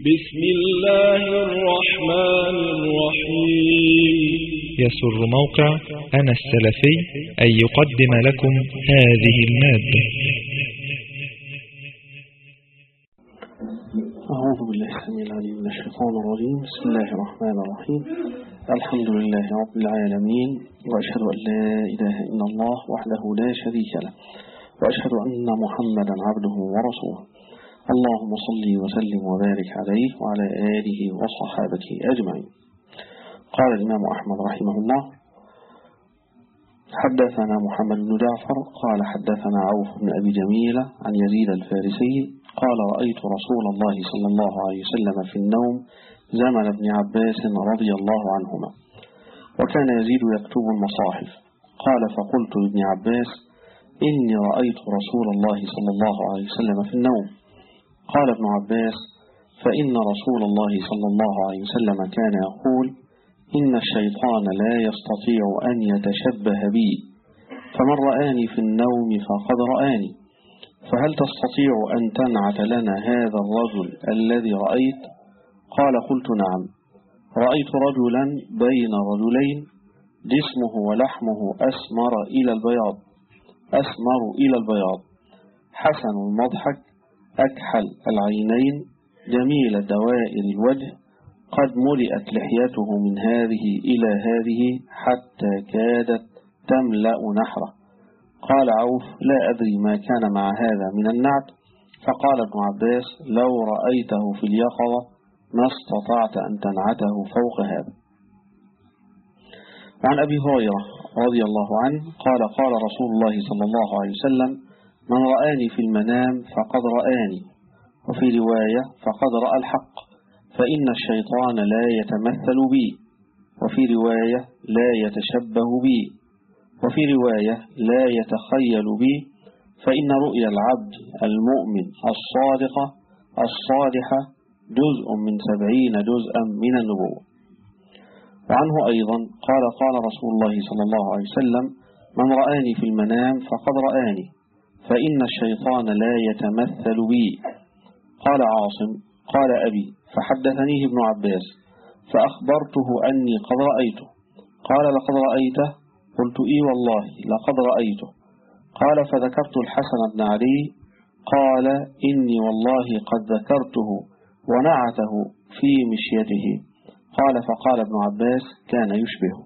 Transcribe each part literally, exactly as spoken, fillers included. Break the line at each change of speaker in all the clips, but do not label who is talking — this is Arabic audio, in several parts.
بسم الله الرحمن الرحيم.
يسر موقع أنا السلفي أن يقدم لكم هذه المادة.
أعوذ بالله السميع العليم من الشيطان الرجيم. بسم الله الرحمن الرحيم. الحمد لله رب العالمين، وأشهد أن لا إله إلا الله وحده لا شريك له، وأشهد أن محمدا عبده ورسوله. اللهم صل وسلم وبارك عليه وعلى آله وصحابته أجمعين. قال الإمام أحمد رحمه الله: حدثنا محمد بن جعفر قال حدثنا عوف بن أبي جميلة عن يزيد الفارسي قال: رأيت رسول الله صلى الله عليه وسلم في النوم زمن ابن عباس رضي الله عنهما، وكان يزيد يكتب المصاحف. قال: فقلت لابن عباس: إني رأيت رسول الله صلى الله عليه وسلم في النوم. قال ابن عباس: فإن رسول الله صلى الله عليه وسلم كان يقول: إن الشيطان لا يستطيع أن يتشبه بي، فمن رآني في النوم فقد رآني، فهل تستطيع أن تنعت لنا هذا الرجل الذي رأيت؟ قال: قلت: نعم، رأيت رجلا بين رجلين جسمه ولحمه أسمر إلى البياض أسمر إلى البياض حسن المضحك أكحل العينين جميل دوائر الوجه، قد ملئت لحيته من هذه إلى هذه حتى كادت تملأ نحره. قال عوف: لا أدري ما كان مع هذا من النعت. فقال ابن عباس: لو رأيته في اليقظة ما استطعت أن تنعته فوق هذا. وعن أبي هريرة رضي الله عنه قال: قال رسول الله صلى الله عليه وسلم: من رآني في المنام فقد رآني، وفي رواية: فقد رأى الحق، فإن الشيطان لا يتمثل بي، وفي رواية: لا يتشبه بي، وفي رواية: لا يتخيل بي، فإن رؤيا العبد المؤمن الصادقة الصالحة جزء من سبعين جزءا من النبوة. وعنه أيضا قال: قال رسول الله صلى الله عليه وسلم: من رآني في المنام فقد رآني، فإن الشيطان لا يتمثل بي. قال عاصم: قال أبي فحدثنيه ابن عباس فأخبرته أني قد رأيته. قال: لقد رأيته؟ قلت: إي والله لقد رأيته. قال: فذكرت الحسن بن علي. قال: إني والله قد ذكرته ونعته في مشيته. قال: فقال ابن عباس: كان يشبهه.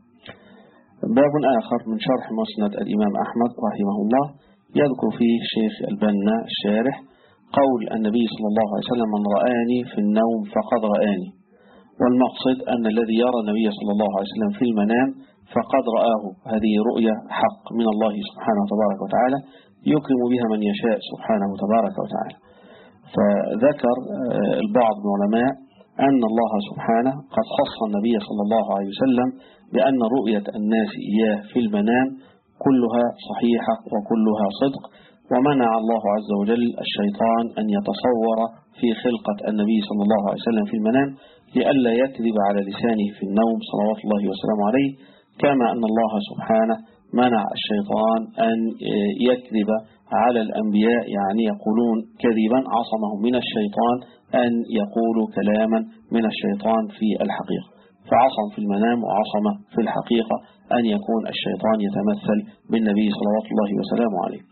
باب آخر من شرح مسند الإمام أحمد رحمه الله يذكر فيه شيخ البنا الشارح قول النبي صلى الله عليه وسلم: من رآني في النوم فقد رآني. والمقصد أن الذي يرى النبي صلى الله عليه وسلم في المنام فقد رآه. هذه رؤية حق من الله سبحانه وتبارك وتعالى يكرم بها من يشاء سبحانه وتبارك وتعالى. فذكر البعض من العلماء أن الله سبحانه قد خص النبي صلى الله عليه وسلم بأن رؤية الناس إياه في المنام كلها صحيحة وكلها صدق، ومنع الله عز وجل الشيطان أن يتصور في خلقة النبي صلى الله عليه وسلم في المنام لئلا يكذب على لسانه في النوم صلوات الله وسلامه عليه، كما أن الله سبحانه منع الشيطان أن يكذب على الأنبياء، يعني يقولون كذبا عصمهم من الشيطان أن يقولوا كلاما من الشيطان في الحقيقة، فعصم في المنام وعصم في الحقيقة أن يكون الشيطان يتمثل بالنبي صلوات الله وسلامه عليه.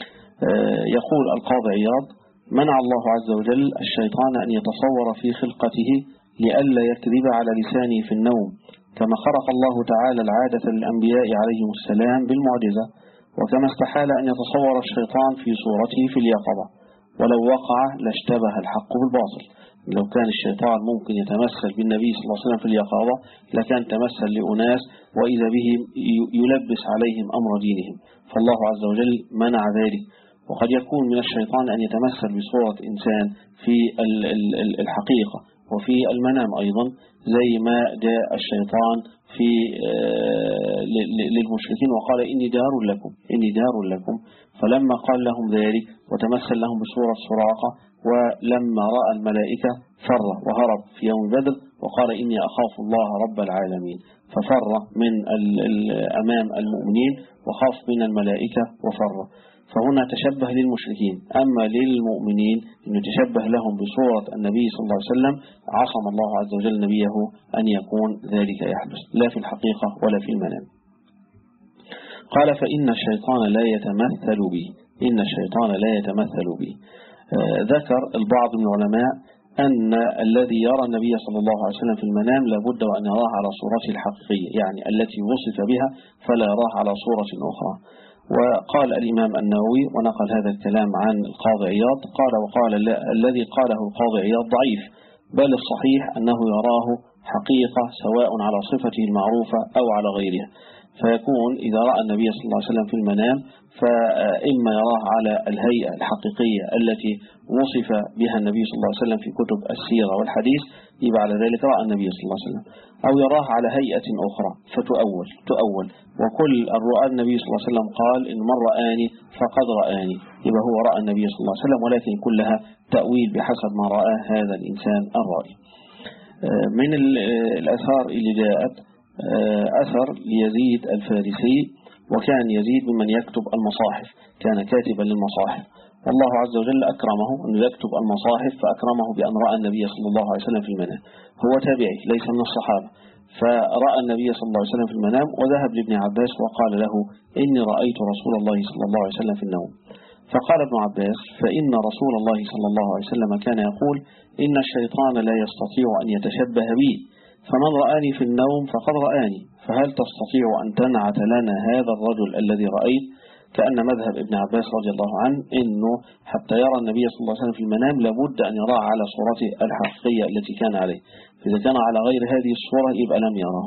يقول القاضي عياض: منع الله عز وجل الشيطان أن يتصور في خلقته لئلا يكذب على لسانه في النوم، كما خرق الله تعالى العادة للأنبياء عليهم السلام بالمعجزة، وكما استحال أن يتصور الشيطان في صورته في اليقظة، ولو وقع لاشتبه الحق بالباطل. لو كان الشيطان ممكن يتمثل بالنبي صلى الله عليه وسلم في اليقظة لكان تمثل لأناس وإذا بهم يلبس عليهم أمر دينهم، فالله عز وجل منع ذلك. وقد يكون من الشيطان أن يتمثل بصورة إنسان في الحقيقة وفي المنام أيضا، زي ما جاء الشيطان في للمشركين وقال: إني جار لكم إني جار لكم فلما قال لهم ذلك وتمثل لهم بصورة سراقة، ولما رأى الملائكة فر وهرب في يوم بدر وقال: إني أخاف الله رب العالمين، ففر من أمام المؤمنين وخاف من الملائكة وفر. فهنا تشبه للمشركين. أما للمؤمنين أن يتشبه لهم بصورة النبي صلى الله عليه وسلم، عصم الله عز وجل نبيه أن يكون ذلك يحدث لا في الحقيقة ولا في المنام. قال فإن الشيطان لا يتمثل بي، إن الشيطان لا يتمثل بي. آه ذكر البعض من العلماء أن الذي يرى النبي صلى الله عليه وسلم في المنام لابد وأن يراه على صورته الحقيقية، يعني التي وصف بها، فلا يراه على صورة أخرى. وقال الإمام النووي ونقل هذا الكلام عن القاضي عياض، قال وقال الذي قاله القاضي عياض ضعيف، بل الصحيح أنه يراه حقيقة سواء على صفته المعروفة أو على غيرها. فيكون إذا رأى النبي صلى الله عليه وسلم في المنام فإما يراه على الهيئة الحقيقية التي وصف بها النبي صلى الله عليه وسلم في كتب السيرة والحديث، يبقى على ذلك رأى النبي صلى الله عليه وسلم، أو يراه على هيئة أخرى فتؤول تؤول وكل الرؤى النبي صلى الله عليه وسلم قال إن من رآني فقد رآني، يبقى هو رأى النبي صلى الله عليه وسلم، ولكن كلها تأويل بحسب ما رآه هذا الإنسان الرائي. من الأثار اللي جاءت أثر ليزيد الفارسي، وكان يزيد ممن يكتب المصاحف، كان كاتبا للمصاحف، والله عز وجل أكرمه أن يكتب المصاحف، فأكرمه بأن رأى النبي صلى الله عليه وسلم في المنام. هو تابعي ليس من الصحابة، فرأى النبي صلى الله عليه وسلم في المنام، وذهب لابن عباس وقال له إني رأيت رسول الله صلى الله عليه وسلم في النوم. فقال ابن عباس فإن رسول الله صلى الله عليه وسلم كان يقول إن الشيطان لا يستطيع أن يتشبه بي، فمن رآني في النوم فقد رآني، فهل تستطيع أن تنعت لنا هذا الرجل الذي رأيت؟ كأن مذهب ابن عباس رضي الله عنه إنه حتى يرى النبي صلى الله عليه وسلم في المنام لابد أن يراه على صورته الحقيقية التي كان عليه، فإذا كان على غير هذه الصورة يبقى لم يراه.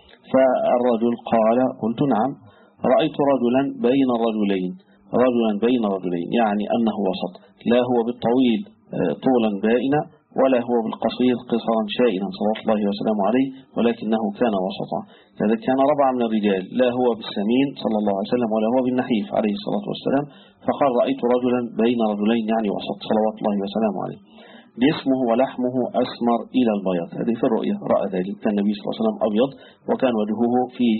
فالرجل قال قلت نعم رأيت رجلا بين الرجلين، رجلا بين رجلين يعني أنه وسط، لا هو بالطويل طولا بائنا ولا هو بالقصير قصرا شائنا صلى الله عليه وسلم عليه، ولكنه كان وسطا، كذلك كان ربعا من الرجال، لا هو بالسمين صلى الله عليه وسلم ولا هو بالنحيف عليه الصلاة والسلام. فقال رأيت رجلا بين رجلين يعني وسط صلوات الله وسلم عليه، جسمه ولحمه أسمر إلى البياض، هذه في الرؤية رأى ذلك. كان النبي صلى الله عليه وسلم أبيض، وكان وجهه فيه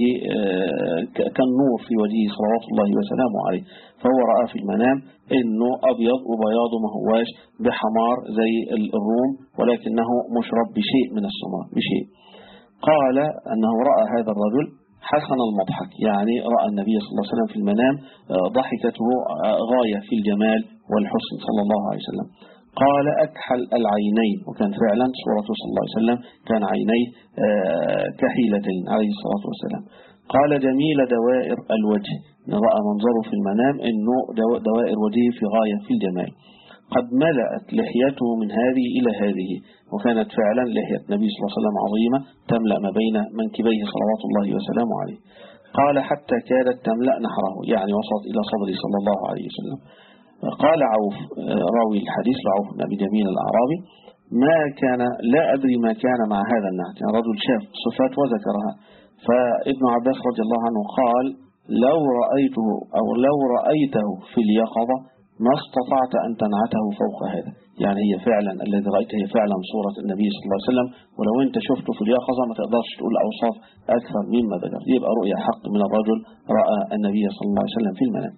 كالنور في وجهه صلوات الله وسلامه عليه، فهو رأى في المنام إنه أبيض وبياضه ما هواش بحمار زي الروم، ولكنه مشرب بشيء من السمار بشيء. قال أنه رأى هذا الرجل حسن المضحك، يعني رأى النبي صلى الله عليه وسلم في المنام ضحكته غاية في الجمال والحسن صلى الله عليه وسلم. قال أكحل العينين، وكان فعلا صورته صلى الله عليه وسلم كان عينيه كحيلتين عليه الصلاة والسلام. قال جميل دوائر الوجه، رأى منظره في المنام أنه دوائر وجهه في غاية في الجمال. قد ملأت لحيته من هذه إلى هذه، وكانت فعلا لحية النبي صلى الله عليه وسلم عظيمة تملأ ما بين منكبيه صلوات الله وسلامه عليه. قال حتى كادت تملأ نحره، يعني وصلت إلى صدره صلى الله عليه وسلم. قال عوف راوي الحديث لعوف بن أبي جميل الأعرابي ما كان لا أدري ما كان مع هذا النعت، يعني رجل شاف صفات وذكرها. فابن عباس رضي الله عنه قال لو رأيته أو لو رأيته في اليقظة ما استطعت أن تنعته فوق هذا، يعني هي فعلا الذي رأيته هي فعلا صورة النبي صلى الله عليه وسلم، ولو أنت شفته في اليقظة ما تقدرش تقول أوصاف أكثر مما ذكر، يبقى رؤية حق من الرجل رأى النبي صلى الله عليه وسلم في المنام.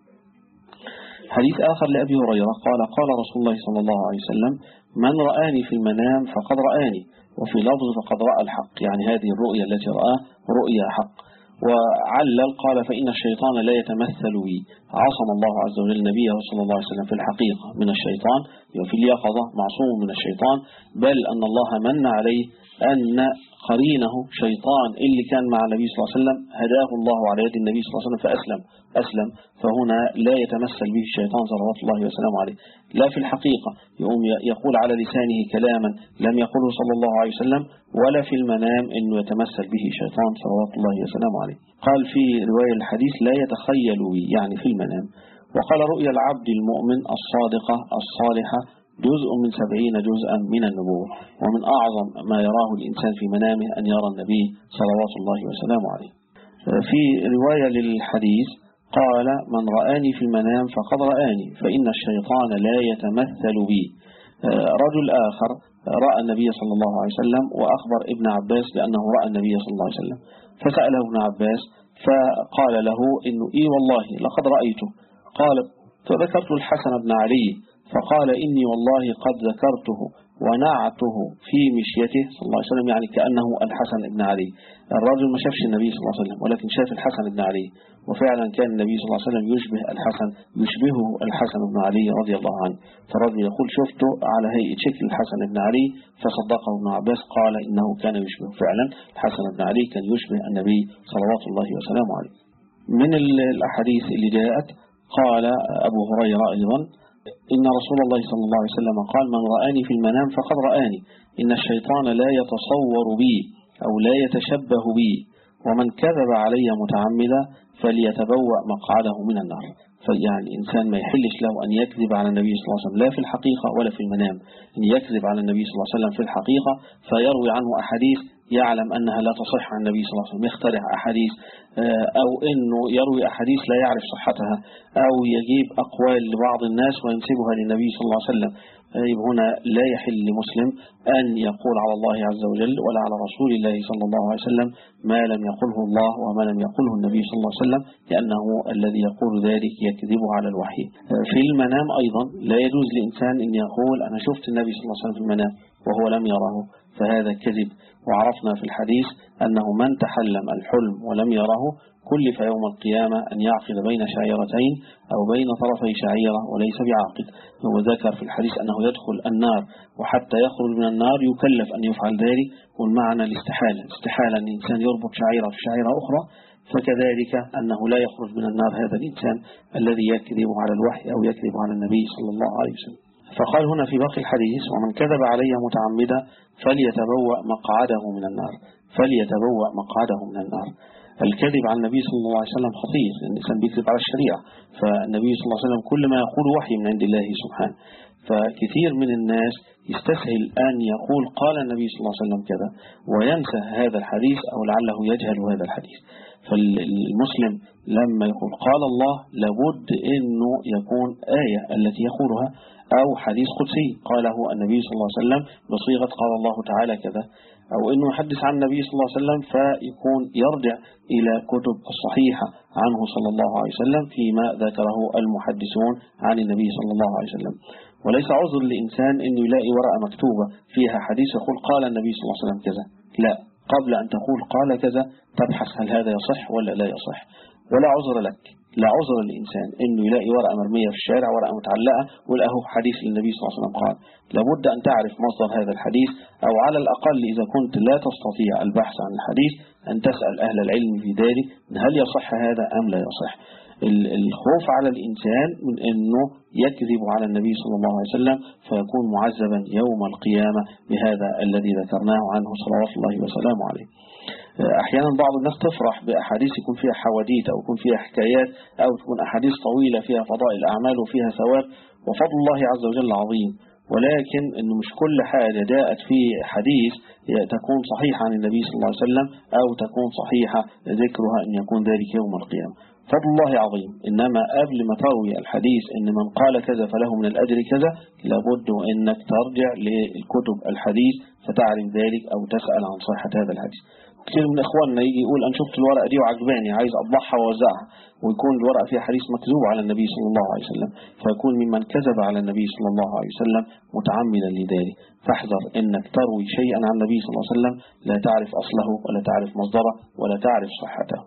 حديث آخر لأبي هريرة قال قال رسول الله صلى الله عليه وسلم من رآني في المنام فقد رآني، وفي لفظ فقد رأى الحق، يعني هذه الرؤية التي رآه رؤية حق. وعلل قال فإن الشيطان لا يتمثل بي، عصم الله عز وجل نبيه صلى الله عليه وسلم في الحقيقة من الشيطان، وفي اليقظة معصوم من الشيطان، بل أن الله من عليه أن قرينه شيطان اللي كان مع النبي صلى الله عليه وسلم هداه الله على يد النبي صلى الله عليه وسلم فأسلم أسلم فهنا لا يتمثل به الشيطان صلوات الله وسلامه عليه، لا في الحقيقة يقوم يقول على لسانه كلاما لم يقوله صلى الله عليه وسلم، ولا في المنام أنه يتمثل به شيطان صلوات الله وسلامه عليه. قال في رواية الحديث لا يتخيل بي، يعني في المنام. وقال رؤيا العبد المؤمن الصادقة الصالحة جزء من سبعين جزءا من النبوة، ومن أعظم ما يراه الإنسان في منامه أن يرى النبي صلوات الله وسلامه عليه. في رواية للحديث قال من رآني في المنام فقد رآني فإن الشيطان لا يتمثل بي. رجل آخر رأى النبي صلى الله عليه وسلم وأخبر ابن عباس بأنه رأى النبي صلى الله عليه وسلم، فسأله ابن عباس فقال له إنه إيه والله لقد رأيته. قال فذكرت الحسن بن علي فقال إني والله قد ذكرته ونعته في مشيته صلى الله عليه وسلم، يعني كأنه الحسن بن علي. الرجل ما شافش النبي صلى الله عليه وسلم ولكن شاف الحسن بن علي، وفعلا كان النبي صلى الله عليه وسلم يشبه الحسن يشبهه الحسن بن علي رضي الله عنه. فالرجل يقول شفته على هيئة شكل الحسن بن علي، فصدقه ابن عباس قال إنه كان يشبه فعلا الحسن بن علي، كان يشبه النبي صلوات الله وسلامه عليه. من الأحاديث اللي جاءت قال أبو هريرة أيضا إن رسول الله صلى الله عليه وسلم قال من رآني في المنام فقد رآني، إن الشيطان لا يتصور بي أو لا يتشبه بي، ومن كذب علي متعمدا فليتبوأ مقعده من النار. فيعني إنسان ما يحلش له أن يكذب على النبي صلى الله عليه وسلم لا في الحقيقة ولا في المنام، أن يكذب على النبي صلى الله عليه وسلم في الحقيقة فيروي عنه أحاديث يعلم أنها لا تصح عن النبي صلى الله عليه وسلم، يخترع أحاديث أو أنه يروي أحاديث لا يعرف صحتها، أو يجيب أقوال لبعض الناس وينسبها للنبي صلى الله عليه وسلم. هنا لا يحل لمسلم أن يقول على الله عز وجل ولا على رسول الله صلى الله عليه وسلم ما لم يقله الله وما لم يقله النبي صلى الله عليه وسلم، لأنه الذي يقول ذلك يكذب على الوحي. في المنام أيضا لا يجوز لإنسان أن يقول أنا شفت النبي صلى الله عليه وسلم في المنام وهو لم يره، فهذا كذب. وعرفنا في الحديث أنه من تحلم الحلم ولم يره كلف يوم القيامة أن يعقد بين شعيرتين أو بين طرفي شعيرة وليس بعاقد. وذكر في الحديث أنه يدخل النار وحتى يخرج من النار يكلف أن يفعل ذلك، والمعنى الاستحالة، استحالة أن الإنسان يربط شعيرة في شعيرة أخرى، فكذلك أنه لا يخرج من النار هذا الإنسان الذي يكذب على الوحي أو يكذب على النبي صلى الله عليه وسلم. فقال هنا في باقي الحديث ومن كذب علي متعمدا فليتبوأ مقعده من النار، فليتبوأ مقعده من النار. الكذب على النبي صلى الله عليه وسلم خطير، الإنسان بيكذب على الشريعة، فالنبي صلى الله عليه وسلم كل ما يقول وحي من عند الله سبحانه. فكثير من الناس يستسهل أن يقول قال النبي صلى الله عليه وسلم كذا وينسى هذا الحديث أو لعله يجهل هذا الحديث. فالمسلم لما يقول قال الله لابد أنه يكون آية التي يقولها أو حديث قدسي قاله النبي صلى الله عليه وسلم بصيغة قال الله تعالى كذا، أو أنه يحدث عن النبي صلى الله عليه وسلم فيكون يرجع إلى كتب الصحيحة عنه صلى الله عليه وسلم فيما ذكره المحدثون عن النبي صلى الله عليه وسلم. وليس عذر لإنسان أنه يلاقي ورقة مكتوبة فيها حديث يقول قال النبي صلى الله عليه وسلم كذا، لا، قبل أن تقول قال كذا تبحث هل هذا يصح ولا لا يصح. ولا عذر لك، لا عذر للإنسان أنه يلاقي ورقة مرمية في الشارع، ورقة متعلقة وله حديث للنبي صلى الله عليه وسلم قال. لابد أن تعرف مصدر هذا الحديث، أو على الأقل إذا كنت لا تستطيع البحث عن الحديث أن تسأل أهل العلم في ذلك هل يصح هذا أم لا يصح. الخوف على الإنسان من أنه يكذب على النبي صلى الله عليه وسلم فيكون معذبا يوم القيامة بهذا الذي ذكرناه عنه صلوات الله وسلامه عليه. أحيانا بعض الناس تفرح بأحاديث يكون فيها حواديت أو يكون فيها حكايات أو تكون أحاديث طويلة فيها فضائل الأعمال وفيها ثواب، وفضل الله عز وجل عظيم، ولكن إنه مش كل حاجة جاءت في حديث تكون صحيحة عن النبي صلى الله عليه وسلم أو تكون صحيحة ذكرها أن يكون ذلك يوم القيامة. فضل الله عظيم، إنما قبل ما تروي الحديث إن من قال كذا فله من الأجر كذا لابد أنك ترجع للكتب الحديث فتعرف ذلك أو تسأل عن صحة هذا الحديث. كثير من إخواننا يجي يقول أنا شفت الورقة دي وعجباني عايز أطبعها ووزعها، ويكون الورقة فيها حديث مكذوب على النبي صلى الله عليه وسلم، فيكون ممن كذب على النبي صلى الله عليه وسلم متعمدا لذلك. فاحذر إنك تروي شيئا عن النبي صلى الله عليه وسلم لا تعرف أصله ولا تعرف مصدره ولا تعرف صحته.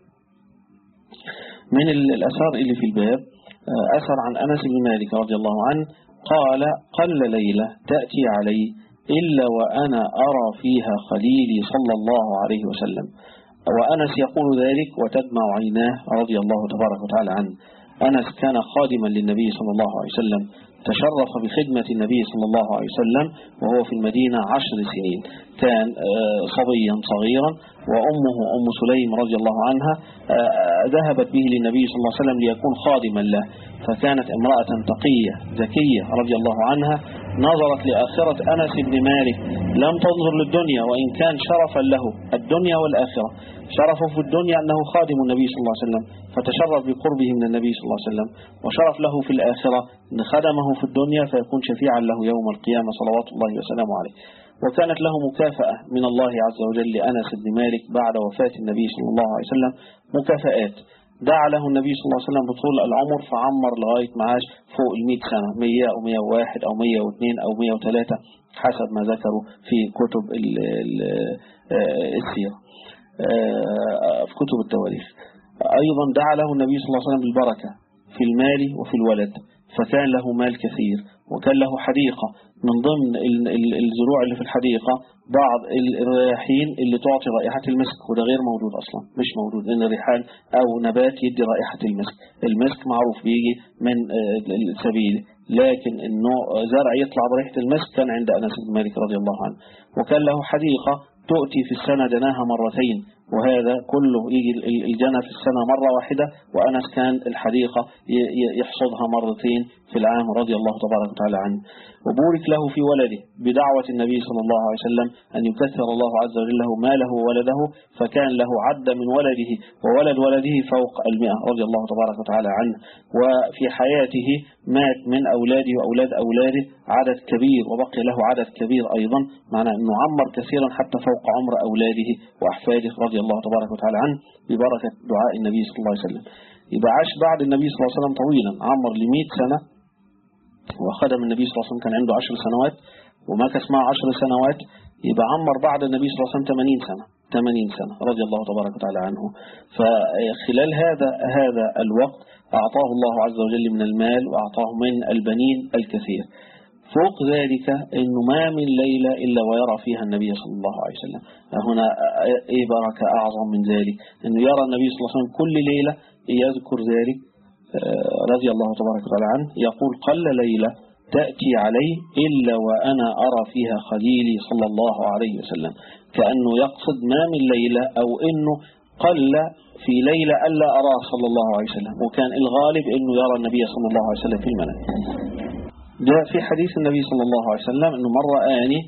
من الأثار اللي في الباب أثر عن أنس بن مالك رضي الله عنه قال قل ليلة تأتي علي إلا وأنا أرى فيها خليلي صلى الله عليه وسلم. وأنس يقول ذلك وتدمع عيناه رضي الله تبارك وتعالى عنه. أنس كان خادما للنبي صلى الله عليه وسلم، تشرف بخدمة النبي صلى الله عليه وسلم وهو في المدينة عشر سنين، كان صبيا صغيرا، وأمه أم سليم رضي الله عنها ذهبت به للنبي صلى الله عليه وسلم ليكون خادما له، فكانت امرأة تقية ذكية رضي الله عنها نظرت لآخرة أنس بن مالك، لم تنظر للدنيا وإن كان شرفا له الدنيا والآخرة. شرفه في الدنيا أنه خادم النبي صلى الله عليه وسلم فتشرف بقربه من النبي صلى الله عليه وسلم، وشرف له في الآخرة أن خدمه في الدنيا فيكون شفيعا له يوم القيامة صلوات الله وسلامه عليه. وكانت له مكافأة من الله عز وجل لأنس بن مالك بعد وفاة النبي صلى الله عليه وسلم، مكافآت دعا له النبي صلى الله عليه وسلم بطول العمر فعمر لغاية معاش فوق المئة سنة، مئة أو مئة وواحد أو مئة واثنين أو مئة وثلاثة حسب ما ذكروا في كتب السيرة في كتب التواريخ. أيضا دعا له النبي صلى الله عليه وسلم بالبركة في المال وفي الولد، فكان له مال كثير وكان له حديقة، من ضمن الزروع اللي في الحديقة بعض الرياحين اللي تعطي رائحة المسك، وده غير موجود أصلا، مش موجود إن الريحان أو نبات يدي رائحة المسك. المسك معروف بيجي من السبيل، لكن إنه زرع يطلع بريحة المسك كان عند أنس بن مالك رضي الله عنه. وكان له حديقة تؤتي في السنة جناها مرتين، وهذا كله يجي الجنة في السنة مرة واحدة، وأنس كان الحديقة يحصدها مرتين في العام رضي الله تبارك وتعالى عنه. وبورك له في ولده بدعوة النبي صلى الله عليه وسلم أن يكثر الله عز وجل له ماله وولده، فكان له عد من ولده وولد ولده فوق المئة رضي الله تبارك وتعالى عنه. وفي حياته مات من أولاده وأولاد أولاده عدد كبير، وبقي له عدد كبير أيضا، معنى أنه عمر كثيرا حتى فوق عمر أولاده وأحفاده رضي الله تبارك وتعالى عنه ببركة دعاء النبي صلى الله عليه وسلم. يبقى عاش بعد النبي صلى الله عليه وسلم طويلا، عمر لمئة سنة، وخدم النبي صلى الله عليه وسلم كان عنده عشر سنوات ومكث معه عشر سنوات، يبقى عمر بعد النبي صلى الله عليه وسلم ثمانين سنة ثمانين سنة رضي الله تبارك وتعالى عنه. فخلال هذا هذا الوقت أعطاه الله عز وجل من المال وأعطاه من البنين الكثير. فوق ذلك إنه ما من ليلة إلا ويرى فيها النبي صلى الله عليه وسلم. هنا إيه بركة أعظم من ذلك، إنه يرى النبي صلى الله عليه وسلم كل ليلة يذكر ذلك رضي الله تبارك وتعالى عنه، يقول قل ليلة تأتي علي إلا وأنا أرى فيها خليلي صلى الله عليه وسلم، كأنه يقصد ما من ليلة أو إنه قل في ليلة ألا أراه صلى الله عليه وسلم، وكان الغالب إنه يرى النبي صلى الله عليه وسلم في المنام. جاء في حديث النبي صلى الله عليه وسلم إنه من رآني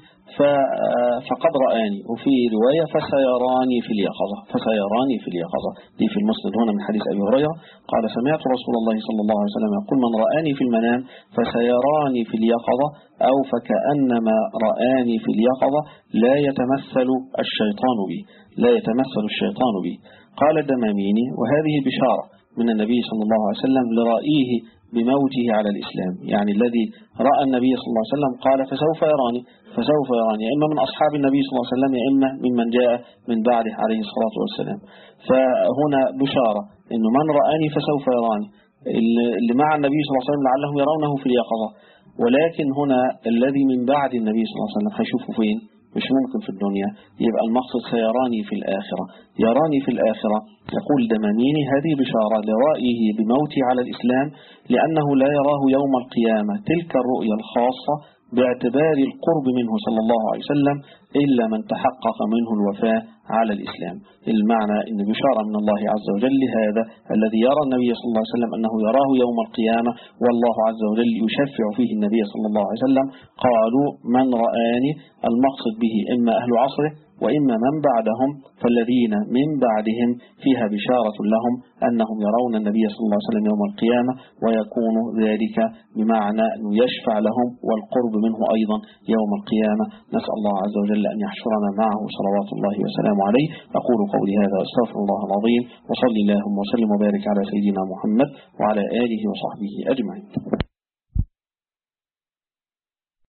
فقد رآني، وفي رواية فسيراني في اليقظة فسيراني في اليقظة دي في المسند هنا من حديث أبي هريرة قال سمعت رسول الله صلى الله عليه وسلم يقول من رآني في المنام فسيراني في اليقظة أو فكأنما رآني في اليقظة لا يتمثل الشيطان بي لا يتمثل الشيطان بي. قال الدماميني وهذه بشارة من النبي صلى الله عليه وسلم لرأيه بموته على الإسلام، يعني الذي رأى النبي صلى الله عليه وسلم قال فسوف يراني فسوف يراني، إما من أصحاب النبي صلى الله عليه وسلم إما ممن جاء من بعده عليه الصلاة والسلام. فهنا بشارة إنه من رآني فسوف يراني، اللي مع النبي صلى الله عليه وسلم لعلهم يرونه في اليقظة، ولكن هنا الذي من بعد النبي صلى الله عليه وسلم هيشوفه فين؟ مش ممكن في الدنيا، يبقى المقصد سيراني في الآخرة. يراني في الآخرة يقول دماميني هذه بشارة لرأيه بموته على الإسلام، لأنه لا يراه يوم القيامة تلك الرؤية الخاصة باعتبار القرب منه صلى الله عليه وسلم إلا من تحقق منه الوفاة على الإسلام. المعنى إن بشارة من الله عز وجل هذا الذي يرى النبي صلى الله عليه وسلم أنه يراه يوم القيامة، والله عز وجل يشفع فيه النبي صلى الله عليه وسلم. قالوا من رآني المقصد به إما أهل عصره وإما من بعدهم، فالذين من بعدهم فيها بشارة لهم أنهم يرون النبي صلى الله عليه وسلم يوم القيامة، ويكون ذلك بمعنى أنه يشفع لهم والقرب منه أيضا يوم القيامة. نسأل الله عز وجل أن يحشرنا معه صلوات الله وسلامه عليه. أقول قولي هذا واستغفر الله العظيم، وصلي اللهم وسلم وبارك على سيدنا محمد وعلى آله وصحبه أجمعين.